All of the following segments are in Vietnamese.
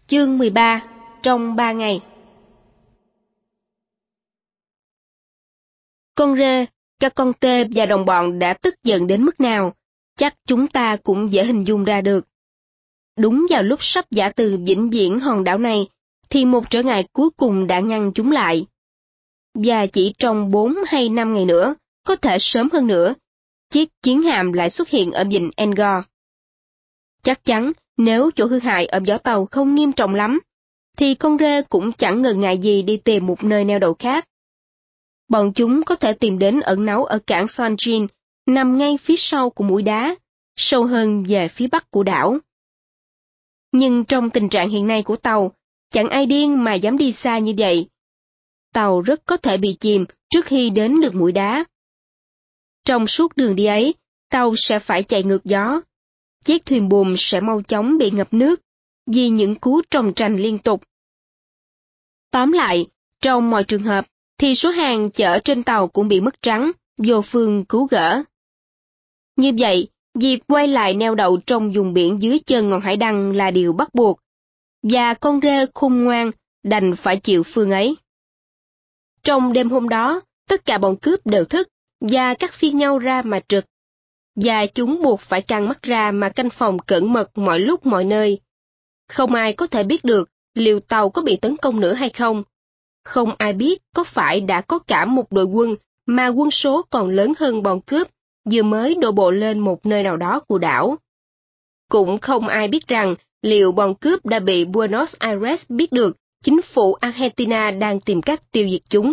Chương 13. Trong 3 ngày. Con rê, các con tê và đồng bọn đã tức giận đến mức nào, chắc chúng ta cũng dễ hình dung ra được. Đúng vào lúc sắp giã từ vĩnh viễn hòn đảo này, thì một trở ngại cuối cùng đã ngăn chúng lại. Và chỉ trong 4 hay 5 ngày nữa, có thể sớm hơn nữa, chiếc chiến hạm lại xuất hiện ở vịnh Angkor. Chắc chắn, nếu chỗ hư hại ở vỏ tàu không nghiêm trọng lắm, thì con rê cũng chẳng ngần ngại gì đi tìm một nơi neo đậu khác. Bọn chúng có thể tìm đến ẩn náu ở cảng Sanjin, nằm ngay phía sau của mũi đá, sâu hơn về phía bắc của đảo. Nhưng trong tình trạng hiện nay của tàu, chẳng ai điên mà dám đi xa như vậy. Tàu rất có thể bị chìm trước khi đến được mũi đá. Trong suốt đường đi ấy, tàu sẽ phải chạy ngược gió. Chiếc thuyền buồm sẽ mau chóng bị ngập nước, vì những cú trồng trành liên tục. Tóm lại, trong mọi trường hợp, thì số hàng chở trên tàu cũng bị mất trắng, vô phương cứu gỡ. Như vậy, việc quay lại neo đậu trong vùng biển dưới chân ngọn hải đăng là điều bắt buộc, và con rê khôn ngoan đành phải chịu phương ấy. Trong đêm hôm đó, tất cả bọn cướp đều thức, và cắt phiên nhau ra mà trực, và chúng buộc phải căng mắt ra mà canh phòng cẩn mật mọi lúc mọi nơi. Không ai có thể biết được liệu tàu có bị tấn công nữa hay không. Không ai biết có phải đã có cả một đội quân mà quân số còn lớn hơn bọn cướp vừa mới đổ bộ lên một nơi nào đó của đảo. Cũng không ai biết rằng liệu bọn cướp đã bị Buenos Aires biết được chính phủ Argentina đang tìm cách tiêu diệt chúng.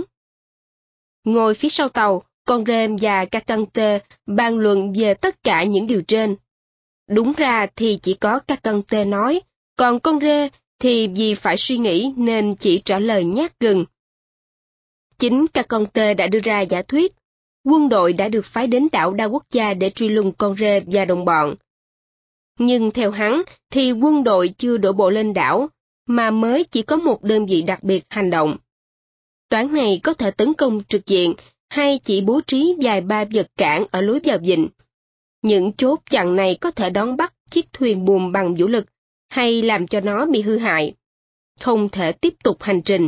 Ngồi phía sau tàu, con rê và Cacante bàn luận về tất cả những điều trên. Đúng ra thì chỉ có Cacante nói, còn con rê thì vì phải suy nghĩ nên chỉ trả lời nhát gừng. Chính Cacante đã đưa ra giả thuyết, quân đội đã được phái đến đảo đa quốc gia để truy lùng con rê và đồng bọn. Nhưng theo hắn thì quân đội chưa đổ bộ lên đảo, mà mới chỉ có một đơn vị đặc biệt hành động. Toán này có thể tấn công trực diện, hay chỉ bố trí vài ba vật cản ở lối vào vịnh. Những chốt chặn này có thể đón bắt chiếc thuyền buồm bằng vũ lực, hay làm cho nó bị hư hại, không thể tiếp tục hành trình.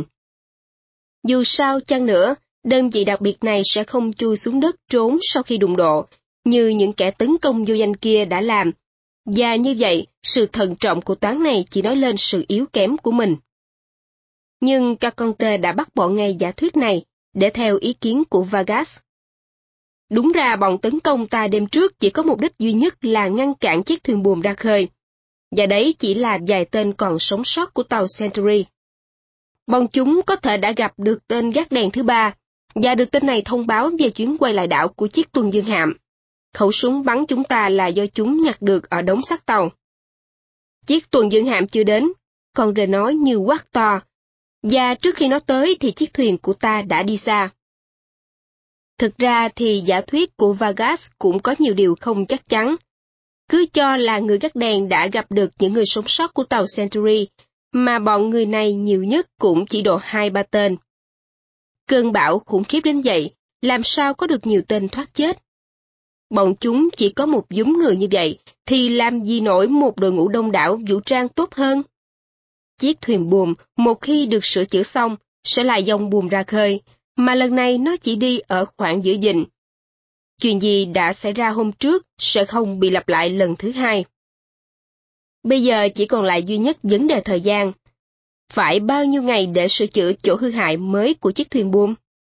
Dù sao chăng nữa, đơn vị đặc biệt này sẽ không chui xuống đất trốn sau khi đụng độ, như những kẻ tấn công vô danh kia đã làm, và như vậy, sự thận trọng của toán này chỉ nói lên sự yếu kém của mình. Nhưng Cacante đã bác bỏ ngay giả thuyết này, để theo ý kiến của Vargas. Đúng ra bọn tấn công ta đêm trước chỉ có mục đích duy nhất là ngăn cản chiếc thuyền buồm ra khơi, và đấy chỉ là vài tên còn sống sót của tàu Century. Bọn chúng có thể đã gặp được tên gác đèn thứ ba, và được tên này thông báo về chuyến quay lại đảo của chiếc tuần dương hạm. Khẩu súng bắn chúng ta là do chúng nhặt được ở đống xác tàu. Chiếc tuần dương hạm chưa đến, con rê nói như quát to, và trước khi nó tới thì chiếc thuyền của ta đã đi xa. Thực ra thì giả thuyết của Vargas cũng có nhiều điều không chắc chắn. Cứ cho là người gác đèn đã gặp được những người sống sót của tàu Century, mà bọn người này nhiều nhất cũng chỉ độ 2-3 tên. Cơn bão khủng khiếp đến vậy, làm sao có được nhiều tên thoát chết? Bọn chúng chỉ có một nhóm người như vậy, thì làm gì nổi một đội ngũ đông đảo vũ trang tốt hơn? Chiếc thuyền buồm, một khi được sửa chữa xong, sẽ lại dòng buồm ra khơi, mà lần này nó chỉ đi ở khoảng giữa vịnh. Chuyện gì đã xảy ra hôm trước sẽ không bị lặp lại lần thứ hai. Bây giờ chỉ còn lại duy nhất vấn đề thời gian. Phải bao nhiêu ngày để sửa chữa chỗ hư hại mới của chiếc thuyền buồm?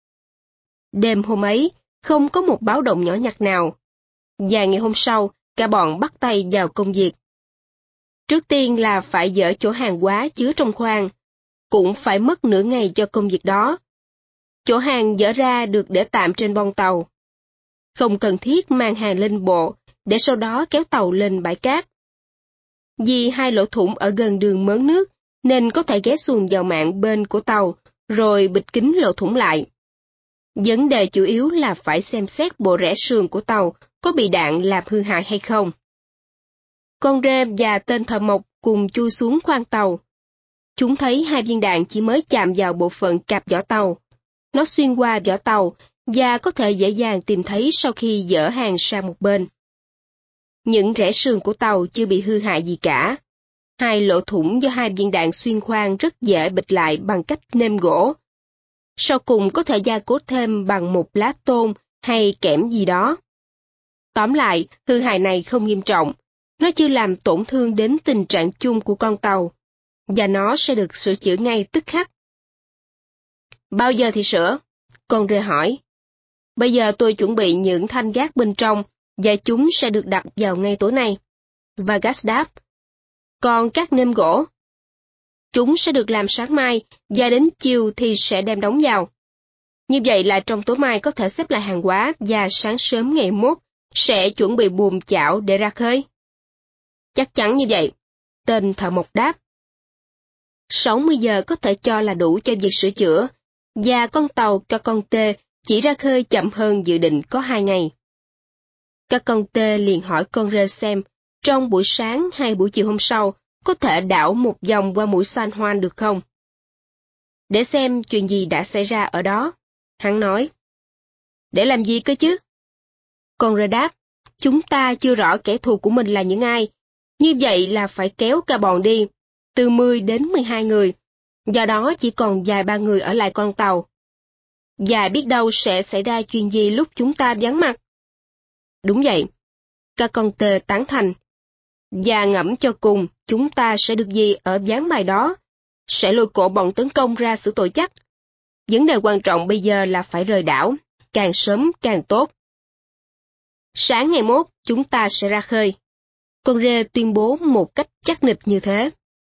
Đêm hôm ấy, không có một báo động nhỏ nhặt nào. Và ngày hôm sau, cả bọn bắt tay vào công việc. Trước tiên là phải dỡ chỗ hàng hóa chứa trong khoang. Cũng phải mất nửa ngày cho công việc đó. Chỗ hàng dỡ ra được để tạm trên boong tàu. Không cần thiết mang hàng lên bộ, để sau đó kéo tàu lên bãi cát. Vì hai lỗ thủng ở gần đường mớn nước, nên có thể ghé xuồng vào mạn bên của tàu, rồi bịt kín lỗ thủng lại. Vấn đề chủ yếu là phải xem xét bộ rẽ sườn của tàu có bị đạn làm hư hại hay không. Con rê và tên thợ mộc cùng chui xuống khoang tàu. Chúng thấy 2 viên đạn chỉ mới chạm vào bộ phận cạp vỏ tàu. Nó xuyên qua vỏ tàu, và có thể dễ dàng tìm thấy sau khi dỡ hàng sang một bên. Những rẽ sườn của tàu chưa bị hư hại gì cả. Hai lỗ thủng do hai viên đạn xuyên khoan rất dễ bịt lại bằng cách nêm gỗ. Sau cùng có thể gia cố thêm bằng một lá tôn hay kẽm gì đó. Tóm lại, hư hại này không nghiêm trọng. Nó chưa làm tổn thương đến tình trạng chung của con tàu, và nó sẽ được sửa chữa ngay tức khắc. Bao giờ thì sửa? Con rê hỏi. Bây giờ tôi chuẩn bị những thanh gác bên trong, và chúng sẽ được đặt vào ngay tối nay. Vargas đáp. Còn các nêm gỗ? Chúng sẽ được làm sáng mai, và đến chiều thì sẽ đem đóng vào. Như vậy là trong tối mai có thể xếp lại hàng hóa, và sáng sớm ngày mốt sẽ chuẩn bị buồm chảo để ra khơi. Chắc chắn như vậy, tên thợ mộc đáp. 60 giờ có thể cho là đủ cho việc sửa chữa, và con tàu Caconte chỉ ra khơi chậm hơn dự định có 2 ngày. Caconte liền hỏi con rê xem, trong buổi sáng hay buổi chiều hôm sau, có thể đảo một vòng qua mũi San Juan được không? Để xem chuyện gì đã xảy ra ở đó, hắn nói. Để làm gì cơ chứ? Con rê đáp, chúng ta chưa rõ kẻ thù của mình là những ai, như vậy là phải kéo cả bọn đi, từ 10 đến 12 người, do đó chỉ còn vài ba người ở lại con tàu. Và biết đâu sẽ xảy ra chuyện gì lúc chúng ta vắng mặt. Đúng vậy, Caconte tán thành. Và ngẫm cho cùng, chúng ta sẽ được gì ở ván bài đó? Sẽ lôi cổ bọn tấn công ra xử tội chắc. Vấn đề quan trọng bây giờ là phải rời đảo, càng sớm càng tốt. Sáng ngày mốt, chúng ta sẽ ra khơi. Con rê tuyên bố một cách chắc nịch như thế.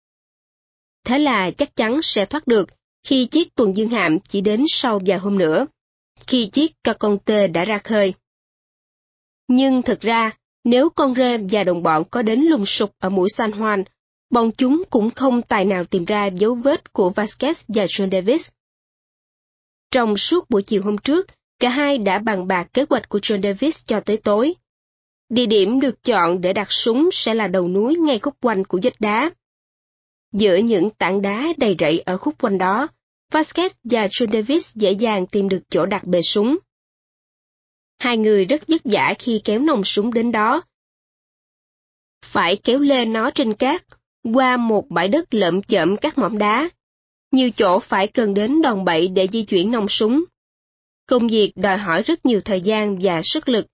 Thế là chắc chắn sẽ thoát được khi chiếc tuần dương hạm chỉ đến sau vài hôm nữa, khi chiếc Caconte đã ra khơi. Nhưng thực ra, nếu con rê và đồng bọn có đến lùng sục ở mũi San Juan, bọn chúng cũng không tài nào tìm ra dấu vết của Vasquez và John Davis. Trong suốt buổi chiều hôm trước, cả hai đã bàn bạc kế hoạch của John Davis cho tới tối. Địa điểm được chọn để đặt súng sẽ là đầu núi ngay khúc quanh của vách đá. Giữa những tảng đá đầy rẫy ở khúc quanh đó, Vasquez và John Davis dễ dàng tìm được chỗ đặt bệ súng. Hai người rất vất vả khi kéo nòng súng đến đó. Phải kéo lên nó trên cát, qua một bãi đất lởm chởm các mỏm đá. Nhiều chỗ phải cần đến đòn bẩy để di chuyển nòng súng. Công việc đòi hỏi rất nhiều thời gian và sức lực.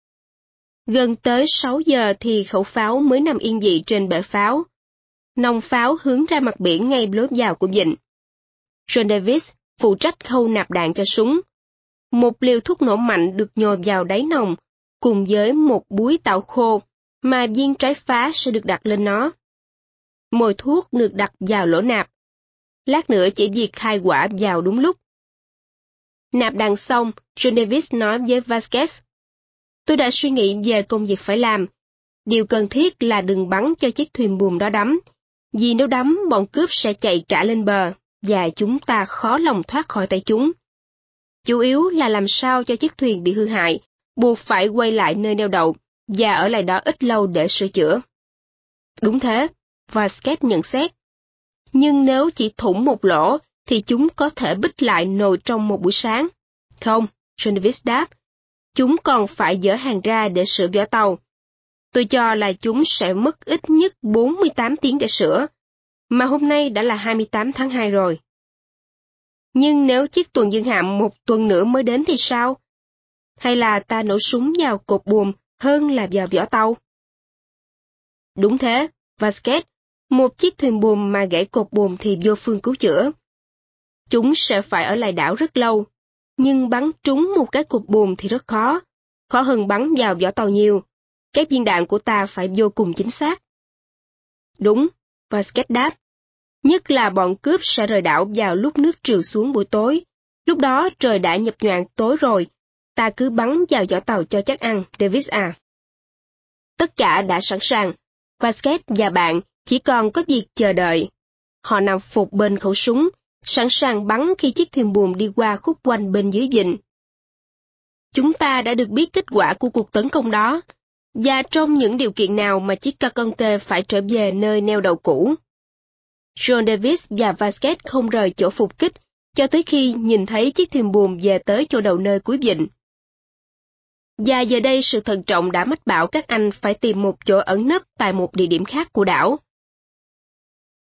Gần tới 6 giờ thì khẩu pháo mới nằm yên vị trên bệ pháo. Nòng pháo hướng ra mặt biển ngay lối vào của vịnh. John Davis phụ trách khâu nạp đạn cho súng. Một liều thuốc nổ mạnh được nhồi vào đáy nòng, cùng với một búi tảo khô, mà viên trái phá sẽ được đặt lên nó. Mồi thuốc được đặt vào lỗ nạp. Lát nữa chỉ việc khai quả vào đúng lúc. Nạp đạn xong, John Davis nói với Vasquez. Tôi đã suy nghĩ về công việc phải làm. Điều cần thiết là đừng bắn cho chiếc thuyền buồm đó đắm, vì nếu đắm bọn cướp sẽ chạy cả lên bờ, và chúng ta khó lòng thoát khỏi tay chúng. Chủ yếu là làm sao cho chiếc thuyền bị hư hại, buộc phải quay lại nơi neo đậu, và ở lại đó ít lâu để sửa chữa. Đúng thế, Vasquez nhận xét. Nhưng nếu chỉ thủng một lỗ, thì chúng có thể bích lại nồi trong một buổi sáng. Không, John Davis đáp. Chúng còn phải dỡ hàng ra để sửa vỏ tàu. Tôi cho là chúng sẽ mất ít nhất 48 tiếng để sửa, mà hôm nay đã là 28 tháng 2 rồi. Nhưng nếu chiếc tuần dương hạm một tuần nữa mới đến thì sao? Hay là ta nổ súng vào cột buồm hơn là vào vỏ tàu? Đúng thế, Vasquez, một chiếc thuyền buồm mà gãy cột buồm thì vô phương cứu chữa. Chúng sẽ phải ở lại đảo rất lâu, nhưng bắn trúng một cái cột buồm thì rất khó, khó hơn bắn vào vỏ tàu nhiều. Các viên đạn của ta phải vô cùng chính xác. Đúng, Vasquez đáp. Nhất là bọn cướp sẽ rời đảo vào lúc nước triều xuống buổi tối. Lúc đó trời đã nhập nhoạng tối rồi, ta cứ bắn vào vỏ tàu cho chắc ăn, Davis à. Tất cả đã sẵn sàng. Vasquez và bạn chỉ còn có việc chờ đợi. Họ nằm phục bên khẩu súng, sẵn sàng bắn khi chiếc thuyền buồm đi qua khúc quanh bên dưới vịnh. Chúng ta đã được biết kết quả của cuộc tấn công đó, và trong những điều kiện nào mà chiếc Caconte phải trở về nơi neo đậu cũ. John Davis và Vasquez không rời chỗ phục kích cho tới khi nhìn thấy chiếc thuyền buồm về tới chỗ đầu nơi cuối vịnh. Và giờ đây sự thận trọng đã mách bảo các anh phải tìm một chỗ ẩn nấp tại một địa điểm khác của đảo.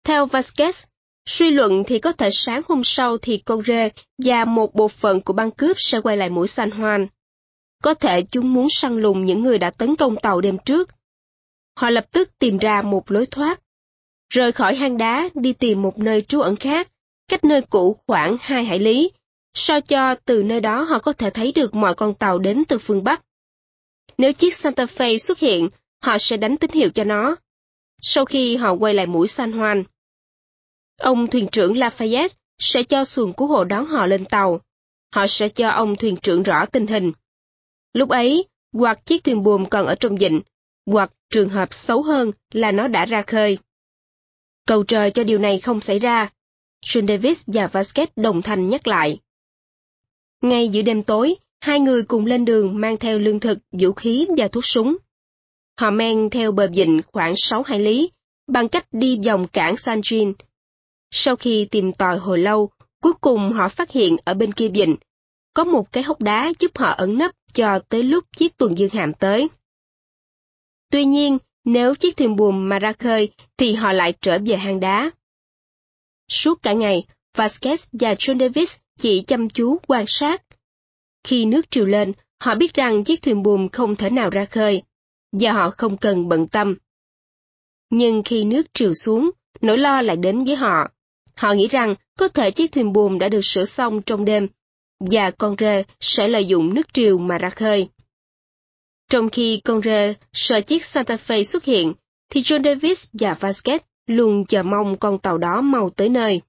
Theo Vasquez, suy luận thì có thể sáng hôm sau thì con rê và một bộ phận của băng cướp sẽ quay lại mũi San Juan. Có thể chúng muốn săn lùng những người đã tấn công tàu đêm trước. Họ lập tức tìm ra một lối thoát, rời khỏi hang đá đi tìm một nơi trú ẩn khác, cách nơi cũ khoảng 2 hải lý, sao cho từ nơi đó họ có thể thấy được mọi con tàu đến từ phương Bắc. Nếu chiếc Santa Fe xuất hiện, họ sẽ đánh tín hiệu cho nó. Sau khi họ quay lại mũi San Juan, ông thuyền trưởng Lafayette sẽ cho xuồng cứu hộ đón họ lên tàu. Họ sẽ cho ông thuyền trưởng rõ tình hình. Lúc ấy, hoặc chiếc thuyền buồm còn ở trong vịnh, hoặc trường hợp xấu hơn là nó đã ra khơi. Cầu trời cho điều này không xảy ra, John Davis và Vasquez đồng thanh nhắc lại. Ngay giữa đêm tối, hai người cùng lên đường mang theo lương thực, vũ khí và thuốc súng. Họ men theo bờ vịnh khoảng 6 hải lý, bằng cách đi vòng cảng San Jean. Sau khi tìm tòi hồi lâu, cuối cùng họ phát hiện ở bên kia vịnh, có một cái hốc đá giúp họ ẩn nấp cho tới lúc chiếc tuần dương hạm tới. Tuy nhiên, nếu chiếc thuyền buồm mà ra khơi, thì họ lại trở về hang đá. Suốt cả ngày, Vasquez và John Davis chỉ chăm chú quan sát. Khi nước triều lên, họ biết rằng chiếc thuyền buồm không thể nào ra khơi, và họ không cần bận tâm. Nhưng khi nước triều xuống, nỗi lo lại đến với họ. Họ nghĩ rằng có thể chiếc thuyền buồm đã được sửa xong trong đêm, và con rê sẽ lợi dụng nước triều mà ra khơi. Trong khi con rê sợ chiếc Santa Fe xuất hiện, thì John Davis và Vasquez luôn chờ mong con tàu đó mau tới nơi.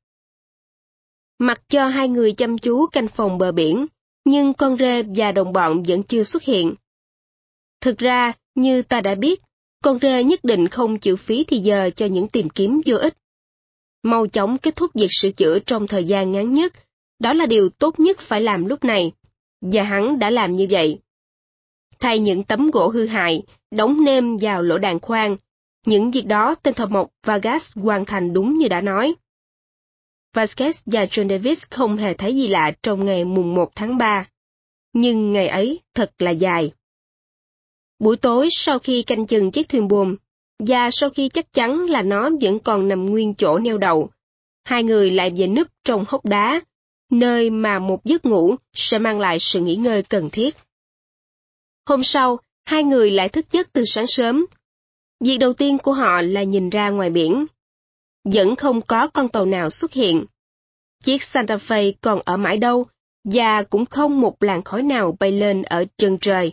Mặc cho hai người chăm chú canh phòng bờ biển, nhưng con rê và đồng bọn vẫn chưa xuất hiện. Thực ra, như ta đã biết, con rê nhất định không chịu phí thì giờ cho những tìm kiếm vô ích. Mau chóng kết thúc việc sửa chữa trong thời gian ngắn nhất, đó là điều tốt nhất phải làm lúc này, và hắn đã làm như vậy. Thay những tấm gỗ hư hại, đóng nêm vào lỗ đàn khoan, những việc đó tên thợ mộc Vargas hoàn thành đúng như đã nói. Vasquez và John Davis không hề thấy gì lạ trong ngày mùng 1 tháng 3, nhưng ngày ấy thật là dài. Buổi tối sau khi canh chừng chiếc thuyền buồm, và sau khi chắc chắn là nó vẫn còn nằm nguyên chỗ neo đậu, hai người lại về núp trong hốc đá, nơi mà một giấc ngủ sẽ mang lại sự nghỉ ngơi cần thiết. Hôm sau, hai người lại thức giấc từ sáng sớm. Việc đầu tiên của họ là nhìn ra ngoài biển. Vẫn không có con tàu nào xuất hiện. Chiếc Santa Fe còn ở mãi đâu, và cũng không một làn khói nào bay lên ở chân trời.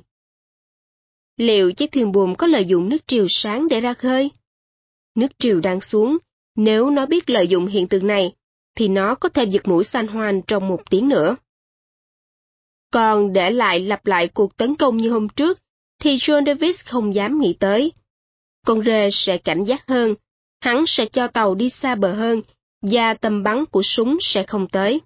Liệu chiếc thuyền buồm có lợi dụng nước triều sáng để ra khơi? Nước triều đang xuống, nếu nó biết lợi dụng hiện tượng này, thì nó có thể giật mũi San Juan trong 1 tiếng nữa. Còn để lại lặp lại cuộc tấn công như hôm trước, thì John Davis không dám nghĩ tới. Con rê sẽ cảnh giác hơn, hắn sẽ cho tàu đi xa bờ hơn, và tầm bắn của súng sẽ không tới.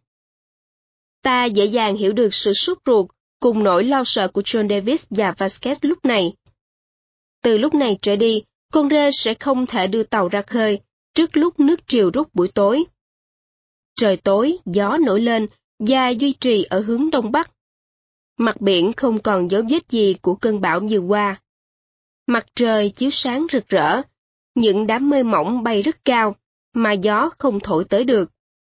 Ta dễ dàng hiểu được sự sốt ruột cùng nỗi lo sợ của John Davis và Vasquez lúc này. Từ lúc này trở đi, con rê sẽ không thể đưa tàu ra khơi trước lúc nước triều rút buổi tối. Trời tối, gió nổi lên và duy trì ở hướng đông bắc. Mặt biển không còn dấu vết gì của cơn bão vừa qua. Mặt trời chiếu sáng rực rỡ, những đám mây mỏng bay rất cao, mà gió không thổi tới được.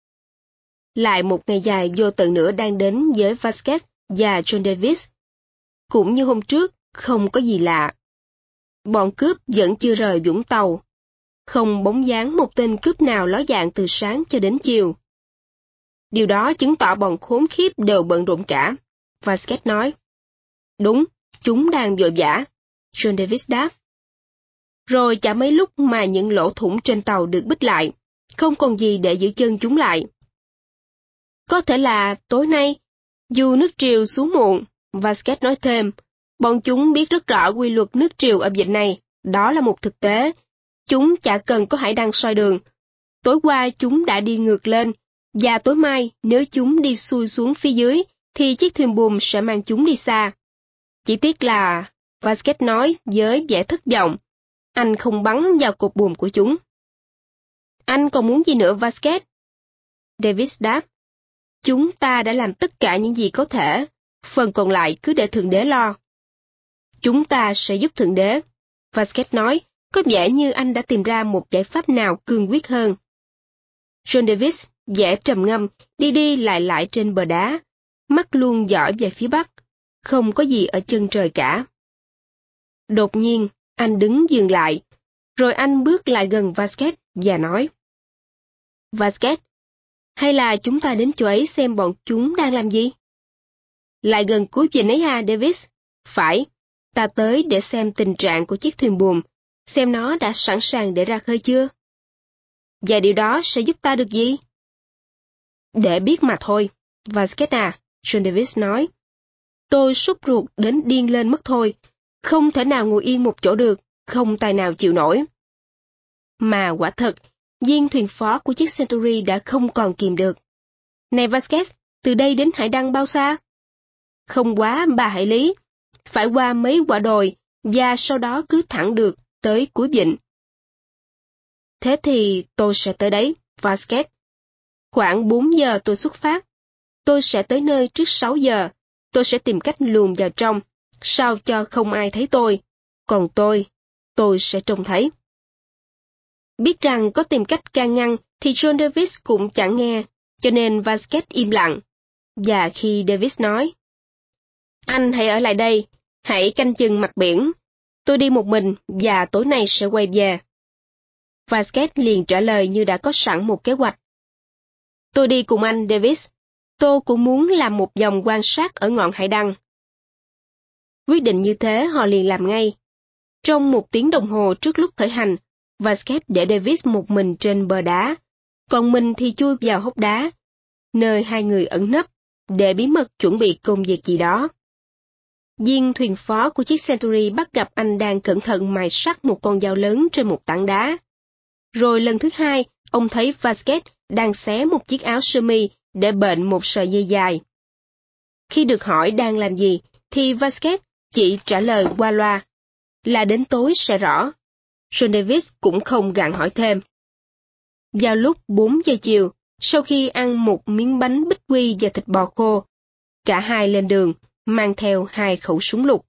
Lại một ngày dài vô tận nữa đang đến với Vasquez và John Davis. Cũng như hôm trước, không có gì lạ. Bọn cướp vẫn chưa rời Vũng Tàu. Không bóng dáng một tên cướp nào ló dạng từ sáng cho đến chiều. Điều đó chứng tỏ bọn khốn khiếp đều bận rộn cả, Vasquez nói. Đúng, chúng đang vội vã, John Davis đáp. Rồi chả mấy lúc mà những lỗ thủng trên tàu được bít lại, không còn gì để giữ chân chúng lại. Có thể là tối nay, dù nước triều xuống muộn, Vasquez nói thêm, bọn chúng biết rất rõ quy luật nước triều ở vịnh này, đó là một thực tế. Chúng chả cần có hải đăng soi đường. Tối qua chúng đã đi ngược lên, và tối mai nếu chúng đi xuôi xuống phía dưới, thì chiếc thuyền buồm sẽ mang chúng đi xa. Chỉ tiếc là, Vasquez nói với vẻ thất vọng, anh không bắn vào cột buồm của chúng. Anh còn muốn gì nữa Vasquez? Davis đáp, chúng ta đã làm tất cả những gì có thể, phần còn lại cứ để Thượng Đế lo. Chúng ta sẽ giúp Thượng Đế, Vasquez nói, có vẻ như anh đã tìm ra một giải pháp nào cương quyết hơn. John Davis vẻ trầm ngâm, đi đi lại lại trên bờ đá, mắt luôn dõi về phía bắc, không có gì ở chân trời cả. Đột nhiên, anh đứng dừng lại, rồi anh bước lại gần Vasquez và nói: Vasquez, hay là chúng ta đến chỗ ấy xem bọn chúng đang làm gì? Lại gần cuối vịnh ấy ha, Davis? Phải, ta tới để xem tình trạng của chiếc thuyền buồm, xem nó đã sẵn sàng để ra khơi chưa. Và điều đó sẽ giúp ta được gì? Để biết mà thôi, Vasquez à, John Davis nói. Tôi sốt ruột đến điên lên mất thôi, không thể nào ngồi yên một chỗ được, không tài nào chịu nổi. Mà quả thật, viên thuyền phó của chiếc Century đã không còn kìm được. Này Vasquez, từ đây đến Hải Đăng bao xa? Không quá 3 hải lý, phải qua mấy quả đồi, và sau đó cứ thẳng được tới cuối vịnh. Thế thì tôi sẽ tới đấy, Vasquez. Khoảng 4 giờ tôi xuất phát. Tôi sẽ tới nơi trước 6 giờ. Tôi sẽ tìm cách luồn vào trong, sao cho không ai thấy tôi. Còn tôi sẽ trông thấy. Biết rằng có tìm cách can ngăn thì John Davis cũng chẳng nghe, cho nên Vasquez im lặng. Và khi Davis nói: Anh hãy ở lại đây, hãy canh chừng mặt biển. Tôi đi một mình và tối nay sẽ quay về. Vasquez liền trả lời như đã có sẵn một kế hoạch. Tôi đi cùng anh, Davis. Tôi cũng muốn làm một vòng quan sát ở ngọn hải đăng. Quyết định như thế họ liền làm ngay. Trong 1 tiếng đồng hồ trước lúc khởi hành, Vasquez để Davis một mình trên bờ đá, còn mình thì chui vào hốc đá, nơi hai người ẩn nấp, để bí mật chuẩn bị công việc gì đó. Viên thuyền phó của chiếc Century bắt gặp anh đang cẩn thận mài sắt một con dao lớn trên một tảng đá. Rồi lần thứ hai, ông thấy Vasquez đang xé một chiếc áo sơ mi để bện một sợi dây dài. Khi được hỏi đang làm gì, thì Vasquez chỉ trả lời qua loa là đến tối sẽ rõ. John Davis cũng không gặng hỏi thêm. Vào lúc 4 giờ chiều, sau khi ăn một miếng bánh bích quy và thịt bò khô, cả hai lên đường, mang theo 2 khẩu súng lục.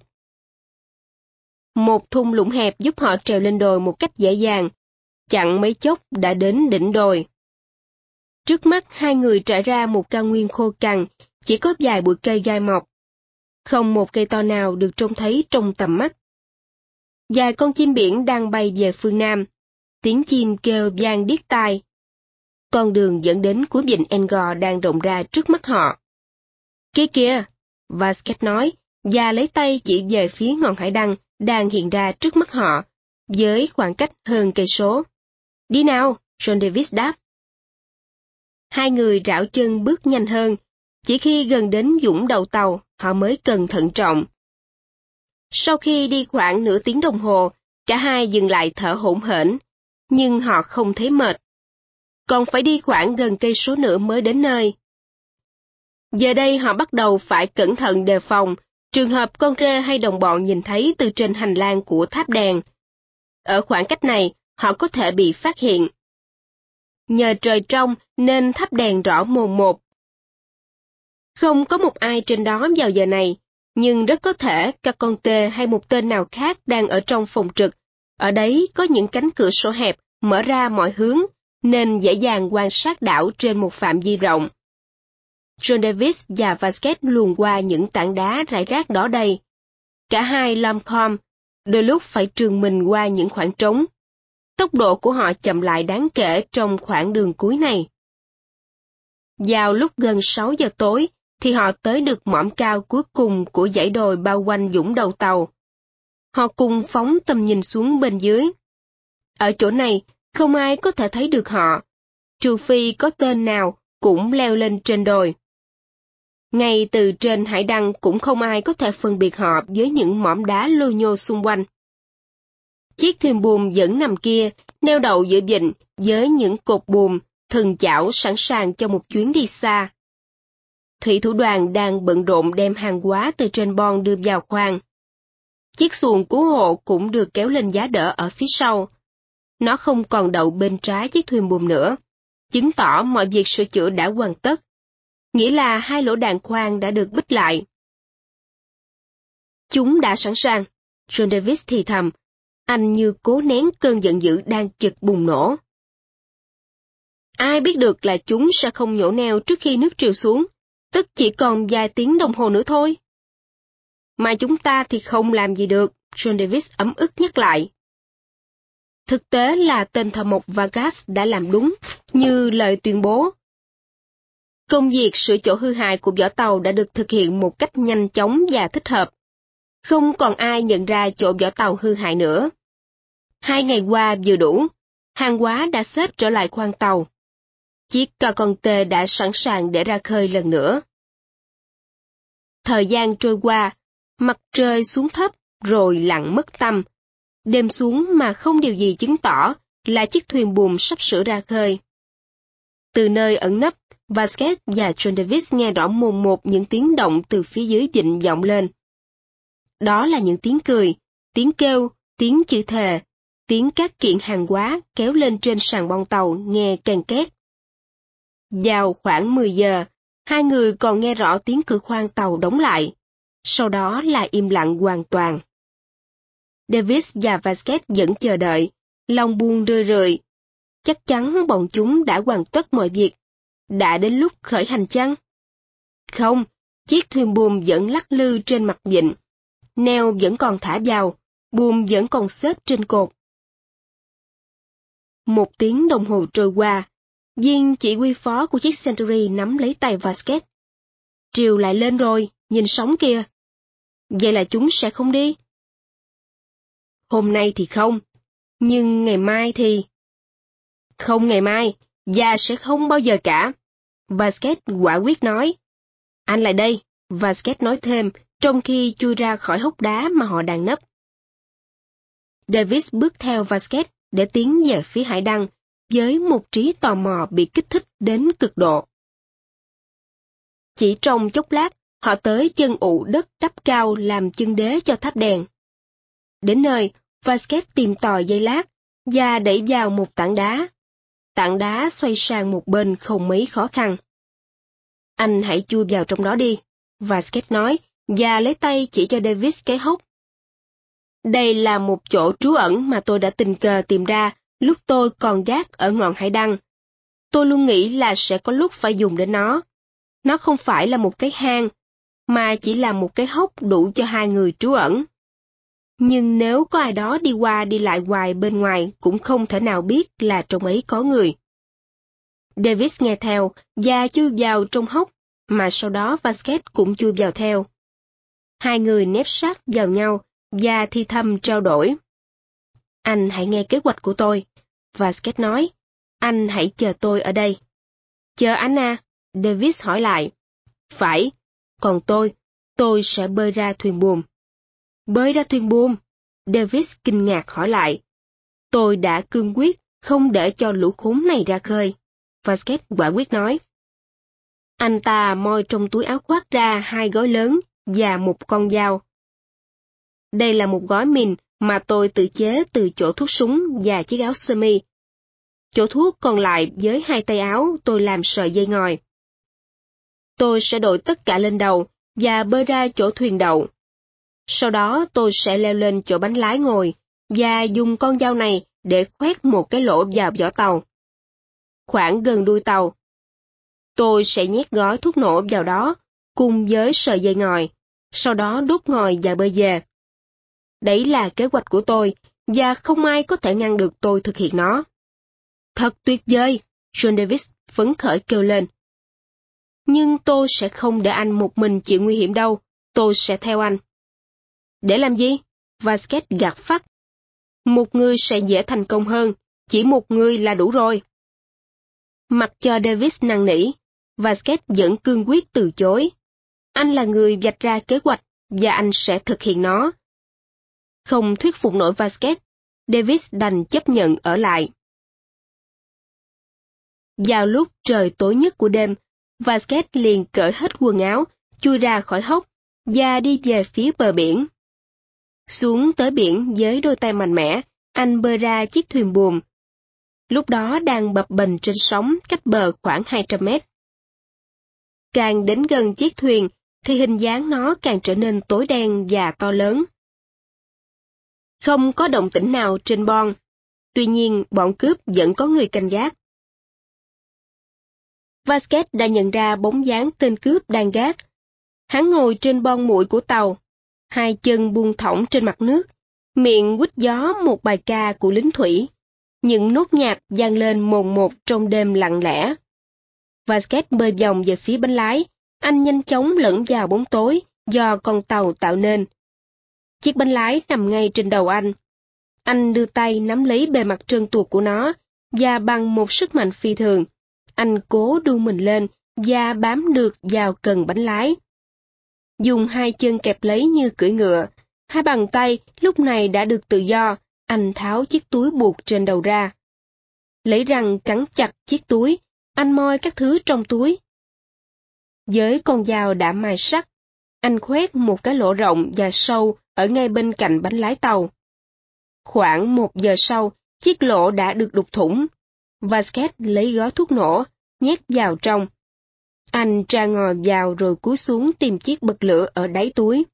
Một thung lũng hẹp giúp họ trèo lên đồi một cách dễ dàng, chẳng mấy chốc đã đến đỉnh đồi. Trước mắt hai người trải ra một cao nguyên khô cằn, chỉ có vài bụi cây gai mọc. Không một cây to nào được trông thấy trong tầm mắt. Vài con chim biển đang bay về phương Nam, tiếng chim kêu vang điếc tai. Con đường dẫn đến cuối vịnh Engor đang rộng ra trước mắt họ. Kia kìa, Vasquez nói, và lấy tay chỉ về phía ngọn hải đăng đang hiện ra trước mắt họ, với khoảng cách hơn cây số. Đi nào, John Davis đáp. Hai người rảo chân bước nhanh hơn, chỉ khi gần đến dũng đầu tàu, họ mới cần thận trọng. Sau khi đi khoảng nửa tiếng đồng hồ, cả hai dừng lại thở hổn hển, nhưng họ không thấy mệt. Còn phải đi khoảng gần cây số nữa mới đến nơi. Giờ đây họ bắt đầu phải cẩn thận đề phòng, trường hợp con rê hay đồng bọn nhìn thấy từ trên hành lang của tháp đèn. Ở khoảng cách này, họ có thể bị phát hiện. Nhờ trời trong nên thắp đèn rõ mồn một. Không có một ai trên đó vào giờ này, nhưng rất có thể các con tê hay một tên nào khác đang ở trong phòng trực. Ở đấy có những cánh cửa sổ hẹp mở ra mọi hướng, nên dễ dàng quan sát đảo trên một phạm vi rộng. John Davis và Vasquez luồn qua những tảng đá rải rác đỏ đầy. Cả hai lom khom, đôi lúc phải trườn mình qua những khoảng trống. Tốc độ của họ chậm lại đáng kể trong khoảng đường cuối này. Vào lúc gần 6 giờ tối, thì họ tới được mỏm cao cuối cùng của dãy đồi bao quanh dũng đầu tàu. Họ cùng phóng tầm nhìn xuống bên dưới. Ở chỗ này, không ai có thể thấy được họ, trừ phi có tên nào cũng leo lên trên đồi. Ngay từ trên hải đăng cũng không ai có thể phân biệt họ với những mỏm đá lô nhô xung quanh. Chiếc thuyền buồm vẫn nằm kia, neo đậu giữa vịnh với những cột buồm, thừng chảo sẵn sàng cho một chuyến đi xa. Thủy thủ đoàn đang bận rộn đem hàng hóa từ trên bon đưa vào khoang. Chiếc xuồng cứu hộ cũng được kéo lên giá đỡ ở phía sau. Nó không còn đậu bên trái chiếc thuyền buồm nữa, chứng tỏ mọi việc sửa chữa đã hoàn tất. Nghĩa là 2 lỗ đạn khoang đã được bích lại. Chúng đã sẵn sàng, John Davis thì thầm. Anh như cố nén cơn giận dữ đang chực bùng nổ. Ai biết được là chúng sẽ không nhổ neo trước khi nước triều xuống, tức chỉ còn vài tiếng đồng hồ nữa thôi. Mà chúng ta thì không làm gì được, John Davis ấm ức nhắc lại. Thực tế là tên thợ mộc Vargas đã làm đúng, như lời tuyên bố. Công việc sửa chữa hư hại của vỏ tàu đã được thực hiện một cách nhanh chóng và thích hợp. Không còn ai nhận ra chỗ vỏ tàu hư hại nữa. 2 ngày qua vừa đủ, hàng hóa đã xếp trở lại khoang tàu. Chiếc Caconte đã sẵn sàng để ra khơi lần nữa. Thời gian trôi qua, mặt trời xuống thấp rồi lặn mất tăm. Đêm xuống mà không điều gì chứng tỏ là chiếc thuyền buồm sắp sửa ra khơi. Từ nơi ẩn nấp, Vasquez và John Davis nghe rõ mồn một những tiếng động từ phía dưới vịnh vọng lên. Đó là những tiếng cười, tiếng kêu, tiếng chửi thề, tiếng các kiện hàng hóa kéo lên trên sàn bon tàu nghe kèn két. Vào khoảng 10 giờ, hai người còn nghe rõ tiếng cửa khoang tàu đóng lại. Sau đó là im lặng hoàn toàn. Davis và Vasquez vẫn chờ đợi, lòng buồn rười rượi. Chắc chắn bọn chúng đã hoàn tất mọi việc. Đã đến lúc khởi hành chăng? Không, chiếc thuyền buồm vẫn lắc lư trên mặt vịnh. Neo vẫn còn thả vào, buồm vẫn còn xếp trên cột. 1 tiếng đồng hồ trôi qua, viên chỉ huy phó của chiếc Century nắm lấy tay Vasquez. Triều lại lên rồi, nhìn sóng kia. Vậy là chúng sẽ không đi? Hôm nay thì không, nhưng ngày mai thì... Không ngày mai, và sẽ không bao giờ cả. Vasquez quả quyết nói. Anh lại đây, Vasquez nói thêm, trong khi chui ra khỏi hốc đá mà họ đang nấp. Davis bước theo Vasquez để tiến về phía hải đăng, với một trí tò mò bị kích thích đến cực độ. Chỉ trong chốc lát, họ tới chân ụ đất đắp cao làm chân đế cho tháp đèn. Đến nơi, Vasquez tìm tòi giây lát, và đẩy vào một tảng đá. Tảng đá xoay sang một bên không mấy khó khăn. Anh hãy chui vào trong đó đi, Vasquez nói, và lấy tay chỉ cho Davis cái hốc. Đây là một chỗ trú ẩn mà tôi đã tình cờ tìm ra lúc tôi còn gác ở ngọn hải đăng. Tôi luôn nghĩ là sẽ có lúc phải dùng đến nó. Nó không phải là một cái hang, mà chỉ là một cái hốc đủ cho 2 người trú ẩn. Nhưng nếu có ai đó đi qua đi lại hoài bên ngoài cũng không thể nào biết là trong ấy có người. Davis nghe theo và chui vào trong hốc, mà sau đó Vasquez cũng chui vào theo. 2 người nép sát vào nhau và thì thầm trao đổi. Anh hãy nghe kế hoạch của tôi, Vasquez nói. Anh hãy chờ tôi ở đây. Chờ anh à? Davis hỏi lại. Phải, còn tôi sẽ bơi ra thuyền buồm. Bơi ra thuyền buồm? Davis kinh ngạc hỏi lại. Tôi đã cương quyết không để cho lũ khốn này ra khơi, Vasquez quả quyết nói. Anh ta moi trong túi áo khoác ra 2 gói lớn và một con dao. Đây là một gói mìn mà tôi tự chế từ chỗ thuốc súng và chiếc áo sơ mi. Chỗ thuốc còn lại với 2 tay áo tôi làm sợi dây ngòi. Tôi sẽ đội tất cả lên đầu và bơi ra chỗ thuyền đậu. Sau đó tôi sẽ leo lên chỗ bánh lái ngồi và dùng con dao này để khoét một cái lỗ vào vỏ tàu. Khoảng gần đuôi tàu. Tôi sẽ nhét gói thuốc nổ vào đó cùng với sợi dây ngòi, sau đó đốt ngòi và bơi về. Đấy là kế hoạch của tôi và không ai có thể ngăn được tôi thực hiện nó. Thật tuyệt vời, John Davis phấn khởi kêu lên. Nhưng tôi sẽ không để anh một mình chịu nguy hiểm đâu, tôi sẽ theo anh. Để làm gì? Vasquez gạt phắt. Một người sẽ dễ thành công hơn, chỉ một người là đủ rồi. Mặc cho Davis năn nỉ, Vasquez vẫn cương quyết từ chối. Anh là người vạch ra kế hoạch và anh sẽ thực hiện nó. Không thuyết phục nổi Vasquez, Davis đành chấp nhận ở lại. Vào lúc trời tối nhất của đêm, Vasquez liền cởi hết quần áo, chui ra khỏi hốc và đi về phía bờ biển. Xuống tới biển với đôi tay mạnh mẽ, anh bơi ra chiếc thuyền buồm. Lúc đó đang bập bềnh trên sóng cách bờ khoảng 200 mét. Càng đến gần chiếc thuyền, thì hình dáng nó càng trở nên tối đen và to lớn. Không có động tĩnh nào trên bon. Tuy nhiên, bọn cướp vẫn có người canh gác. Vasquez đã nhận ra bóng dáng tên cướp đang gác. Hắn ngồi trên bon muỗi của tàu, hai chân buông thõng trên mặt nước, miệng huýt gió một bài ca của lính thủy. Những nốt nhạc vang lên mồn một trong đêm lặng lẽ. Vasquez bơi vòng về phía bánh lái, anh nhanh chóng lẫn vào bóng tối do con tàu tạo nên. Chiếc bánh lái nằm ngay trên đầu anh. Anh đưa tay nắm lấy bề mặt trơn tuột của nó, và bằng một sức mạnh phi thường, anh cố đu mình lên và bám được vào cần bánh lái. Dùng hai chân kẹp lấy như cưỡi ngựa, hai bàn tay lúc này đã được tự do, anh tháo chiếc túi buộc trên đầu ra. Lấy răng cắn chặt chiếc túi, anh moi các thứ trong túi. Với con dao đã mài sắt, anh khoét một cái lỗ rộng và sâu ở ngay bên cạnh bánh lái tàu. Khoảng 1 giờ sau, chiếc lỗ đã được đục thủng. Vasquez lấy gói thuốc nổ, nhét vào trong. Anh tra ngòi vào rồi cúi xuống tìm chiếc bật lửa ở đáy túi.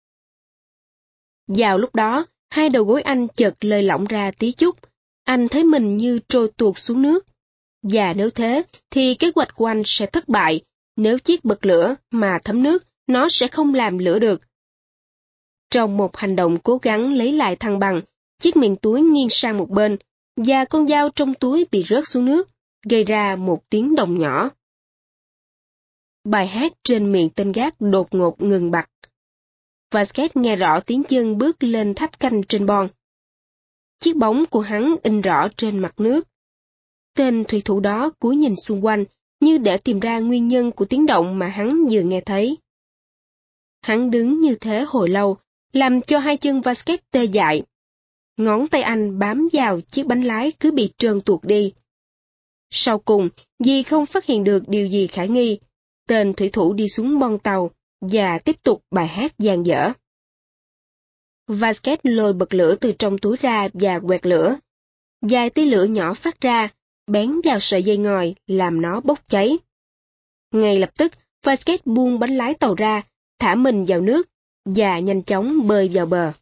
Vào lúc đó, hai đầu gối anh chợt lơi lỏng ra tí chút. Anh thấy mình như trôi tuột xuống nước. Và nếu thế, thì kế hoạch của anh sẽ thất bại. Nếu chiếc bật lửa mà thấm nước, nó sẽ không làm lửa được. Trong một hành động cố gắng lấy lại thăng bằng, chiếc miệng túi nghiêng sang một bên, và con dao trong túi bị rớt xuống nước, gây ra một tiếng động nhỏ. Bài hát trên miệng tên gác đột ngột ngừng bặt. Vasquez nghe rõ tiếng chân bước lên tháp canh trên bon. Chiếc bóng của hắn in rõ trên mặt nước. Tên thủy thủ đó cúi nhìn xung quanh, như để tìm ra nguyên nhân của tiếng động mà hắn vừa nghe thấy. Hắn đứng như thế hồi lâu, làm cho hai chân Vasquez tê dại. Ngón tay anh bám vào chiếc bánh lái cứ bị trơn tuột đi. Sau cùng, vì không phát hiện được điều gì khả nghi, tên thủy thủ đi xuống bon tàu và tiếp tục bài hát dang dở. Vasquez lôi bật lửa từ trong túi ra và quẹt lửa. Vài tia lửa nhỏ phát ra, bén vào sợi dây ngòi, làm nó bốc cháy. Ngay lập tức, Vasquez buông bánh lái tàu ra, thả mình vào nước, và nhanh chóng bơi vào bờ.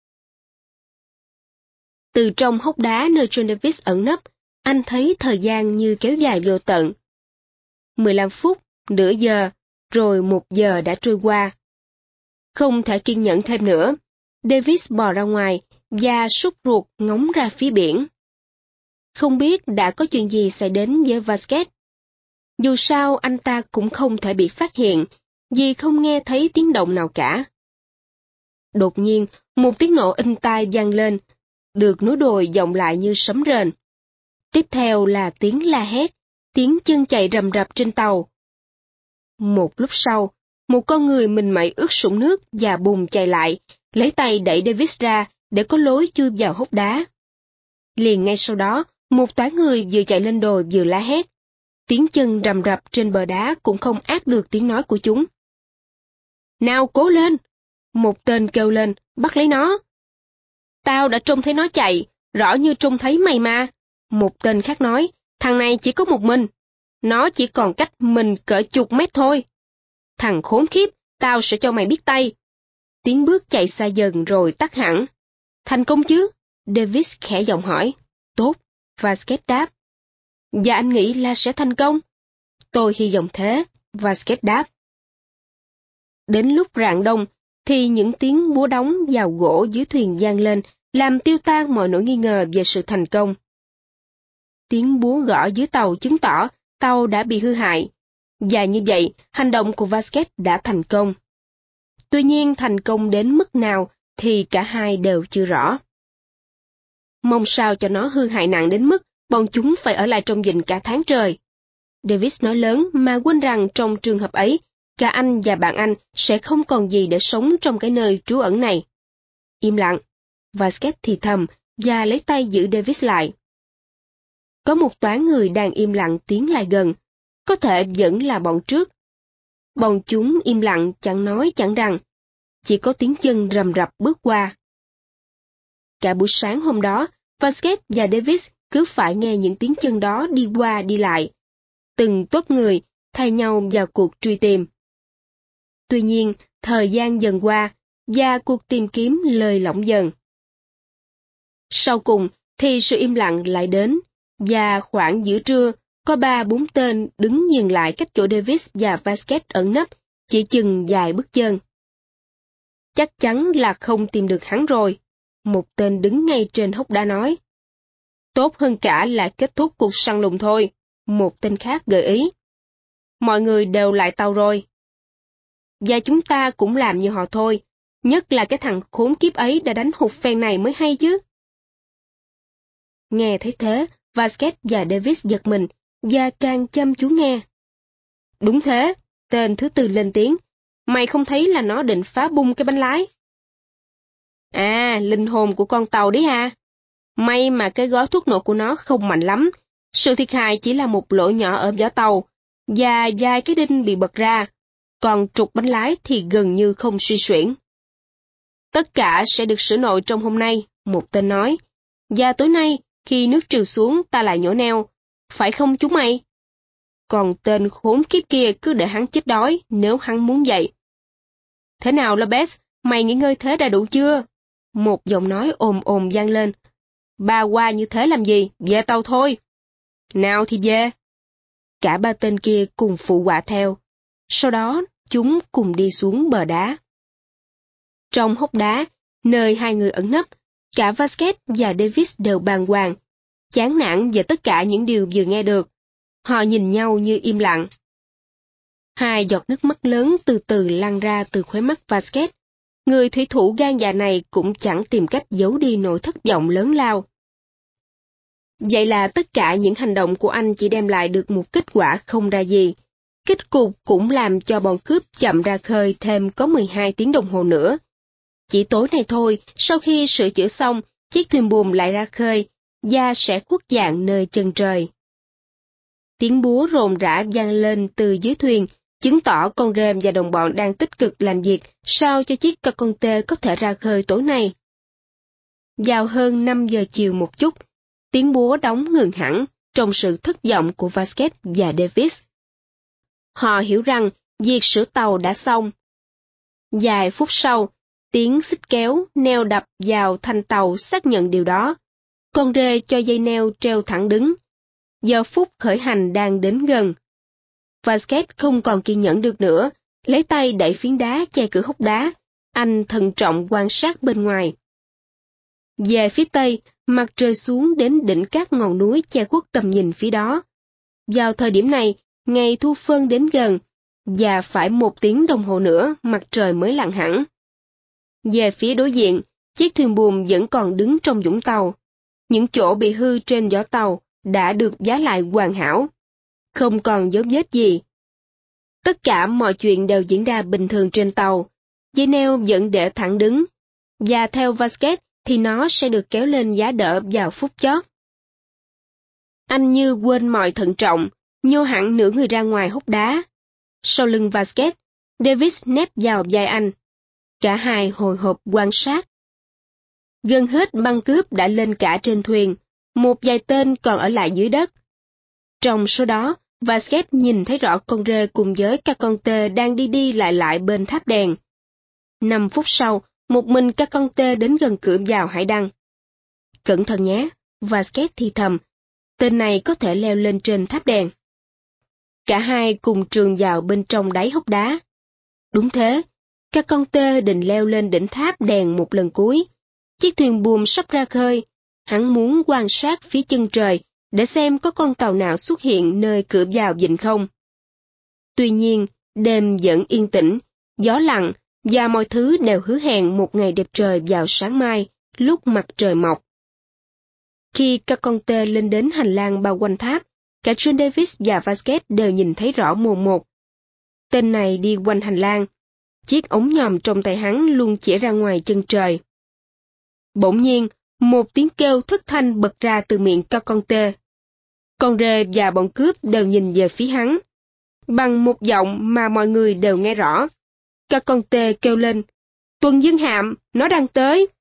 Từ trong hốc đá nơi John Davis ẩn nấp, anh thấy thời gian như kéo dài vô tận. 15 phút, nửa giờ, rồi 1 giờ đã trôi qua. Không thể kiên nhẫn thêm nữa, Davis bò ra ngoài và sốt ruột ngóng ra phía biển. Không biết đã có chuyện gì xảy đến với Vasquez. Dù sao anh ta cũng không thể bị phát hiện, vì không nghe thấy tiếng động nào cả. Đột nhiên, một tiếng nổ inh tai vang lên, được núi đồi vọng lại như sấm rền. Tiếp theo là tiếng la hét, tiếng chân chạy rầm rập trên tàu. Một lúc sau, một con người mình mẩy ướt sũng nước và bùn chạy lại, lấy tay đẩy Davis ra để có lối chui vào hốc đá. Liền ngay sau đó, một toán người vừa chạy lên đồi vừa la hét. Tiếng chân rầm rập trên bờ đá cũng không át được tiếng nói của chúng. Nào cố lên! Một tên kêu lên, bắt lấy nó. Tao đã trông thấy nó chạy, rõ như trông thấy mày mà. Một tên khác nói, thằng này chỉ có một mình. Nó chỉ còn cách mình cỡ chục mét thôi. Thằng khốn khiếp, tao sẽ cho mày biết tay. Tiếng bước chạy xa dần rồi tắt hẳn. Thành công chứ? Davis khẽ giọng hỏi. Tốt, Vasquez đáp. Và anh nghĩ là sẽ thành công? Tôi hy vọng thế, Vasquez đáp. Đến lúc rạng đông, thì những tiếng búa đóng vào gỗ dưới thuyền vang lên, làm tiêu tan mọi nỗi nghi ngờ về sự thành công. Tiếng búa gõ dưới tàu chứng tỏ tàu đã bị hư hại, và như vậy, hành động của Vasquez đã thành công. Tuy nhiên thành công đến mức nào thì cả hai đều chưa rõ. Mong sao cho nó hư hại nặng đến mức bọn chúng phải ở lại trong vịnh cả tháng trời. Davis nói lớn mà quên rằng trong trường hợp ấy, cả anh và bạn anh sẽ không còn gì để sống trong cái nơi trú ẩn này. Im lặng, Vasquez thì thầm và lấy tay giữ Davis lại. Có một toán người đang im lặng tiến lại gần, có thể vẫn là bọn trước. Bọn chúng im lặng chẳng nói chẳng rằng, chỉ có tiếng chân rầm rập bước qua. Cả buổi sáng hôm đó, Vasquez và Davis cứ phải nghe những tiếng chân đó đi qua đi lại. Từng tốp người thay nhau vào cuộc truy tìm. Tuy nhiên, thời gian dần qua, và cuộc tìm kiếm lơi lỏng dần. Sau cùng thì sự im lặng lại đến, và khoảng giữa trưa, có 3-4 tên đứng dừng lại cách chỗ Davis và Vasquez ẩn nấp, chỉ chừng vài bước chân. Chắc chắn là không tìm được hắn rồi, một tên đứng ngay trên hốc đá nói. Tốt hơn cả là kết thúc cuộc săn lùng thôi, một tên khác gợi ý. Mọi người đều lại tàu rồi. Và chúng ta cũng làm như họ thôi, nhất là cái thằng khốn kiếp ấy đã đánh hụt phen này mới hay chứ. Nghe thấy thế, Vasquez và Davis giật mình, và càng chăm chú nghe. Đúng thế, tên thứ tư lên tiếng. Mày không thấy là nó định phá bung cái bánh lái? À, linh hồn của con tàu đấy ha. May mà cái gói thuốc nổ của nó không mạnh lắm. Sự thiệt hại chỉ là một lỗ nhỏ ở vỏ tàu, và vài cái đinh bị bật ra, còn trục bánh lái thì gần như không suy xuyển. Tất cả sẽ được sửa nội trong hôm nay, một tên nói. Và tối nay, khi nước trừ xuống ta lại nhổ neo. Phải không chúng mày? Còn tên khốn kiếp kia cứ để hắn chết đói nếu hắn muốn dậy. Thế nào Lopez, mày nghỉ ngơi thế đã đủ chưa? Một giọng nói ồm ồm vang lên. Ba qua như thế làm gì? Về tàu thôi. Nào thì về. Cả ba tên kia cùng phụ họa theo. Sau đó, chúng cùng đi xuống bờ đá. Trong hốc đá, nơi hai người ẩn nấp, cả Vasquez và Davis đều bàng hoàng, chán nản về tất cả những điều vừa nghe được. Họ nhìn nhau như im lặng. Hai giọt nước mắt lớn từ từ lan ra từ khóe mắt Vasquez. Người thủy thủ gan dạ này cũng chẳng tìm cách giấu đi nỗi thất vọng lớn lao. Vậy là tất cả những hành động của anh chỉ đem lại được một kết quả không ra gì. Kết cục cũng làm cho bọn cướp chậm ra khơi thêm có 12 tiếng đồng hồ nữa. Chỉ tối nay thôi, sau khi sửa chữa xong, chiếc thuyền buồm lại ra khơi, và sẽ khuất dạng nơi chân trời. Tiếng búa rồn rã vang lên từ dưới thuyền, chứng tỏ con rơm và đồng bọn đang tích cực làm việc sao cho chiếc Caconte có thể ra khơi tối nay. Vào hơn 5 giờ chiều một chút, tiếng búa đóng ngừng hẳn trong sự thất vọng của Vasquez và Davis. Họ hiểu rằng việc sửa tàu đã xong. Vài phút sau, tiếng xích kéo, neo đập vào thanh tàu xác nhận điều đó. Con rê cho dây neo treo thẳng đứng. Giờ phút khởi hành đang đến gần. Vasquez không còn kiên nhẫn được nữa, lấy tay đẩy phiến đá che cửa hốc đá. Anh thận trọng quan sát bên ngoài. Về phía tây, mặt trời xuống đến đỉnh các ngọn núi che khuất tầm nhìn phía đó. Vào thời điểm này, ngày thu phân đến gần, và phải 1 tiếng đồng hồ nữa mặt trời mới lặn hẳn. Về phía đối diện, chiếc thuyền buồm vẫn còn đứng trong vũng tàu. Những chỗ bị hư trên vỏ tàu đã được vá lại hoàn hảo. Không còn dấu vết gì. Tất cả mọi chuyện đều diễn ra bình thường trên tàu. Dây neo vẫn để thẳng đứng. Và theo Vasquez thì nó sẽ được kéo lên giá đỡ vào phút chót. Anh như quên mọi thận trọng, nhô hẳn nửa người ra ngoài hốc đá. Sau lưng Vasquez, Davis nép vào vai anh. Cả hai hồi hộp quan sát. Gần hết băng cướp đã lên cả trên thuyền, một vài tên còn ở lại dưới đất. Trong số đó, Vasquez nhìn thấy rõ con rê cùng với Caconte đang đi lại bên tháp đèn. 5 phút sau, một mình Caconte đến gần cửa vào hải đăng. Cẩn thận nhé, Vasquez thì thầm, tên này có thể leo lên trên tháp đèn. Cả hai cùng trườn vào bên trong đáy hốc đá. Đúng thế, Caconte định leo lên đỉnh tháp đèn một lần cuối. Chiếc thuyền buồm sắp ra khơi, hắn muốn quan sát phía chân trời để xem có con tàu nào xuất hiện nơi cửa vào vịnh không. Tuy nhiên, đêm vẫn yên tĩnh, gió lặng, và mọi thứ đều hứa hẹn một ngày đẹp trời vào sáng mai, lúc mặt trời mọc. Khi Caconte lên đến hành lang bao quanh tháp, cả John Davis và Vasquez đều nhìn thấy rõ mồn một. Tên này đi quanh hành lang, chiếc ống nhòm trong tay hắn luôn chĩa ra ngoài chân trời. Bỗng nhiên, một tiếng kêu thất thanh bật ra từ miệng Caconte. Con rê và bọn cướp đều nhìn về phía hắn. Bằng một giọng mà mọi người đều nghe rõ, Caconte kêu lên, "Tuần Dương hạm, nó đang tới!"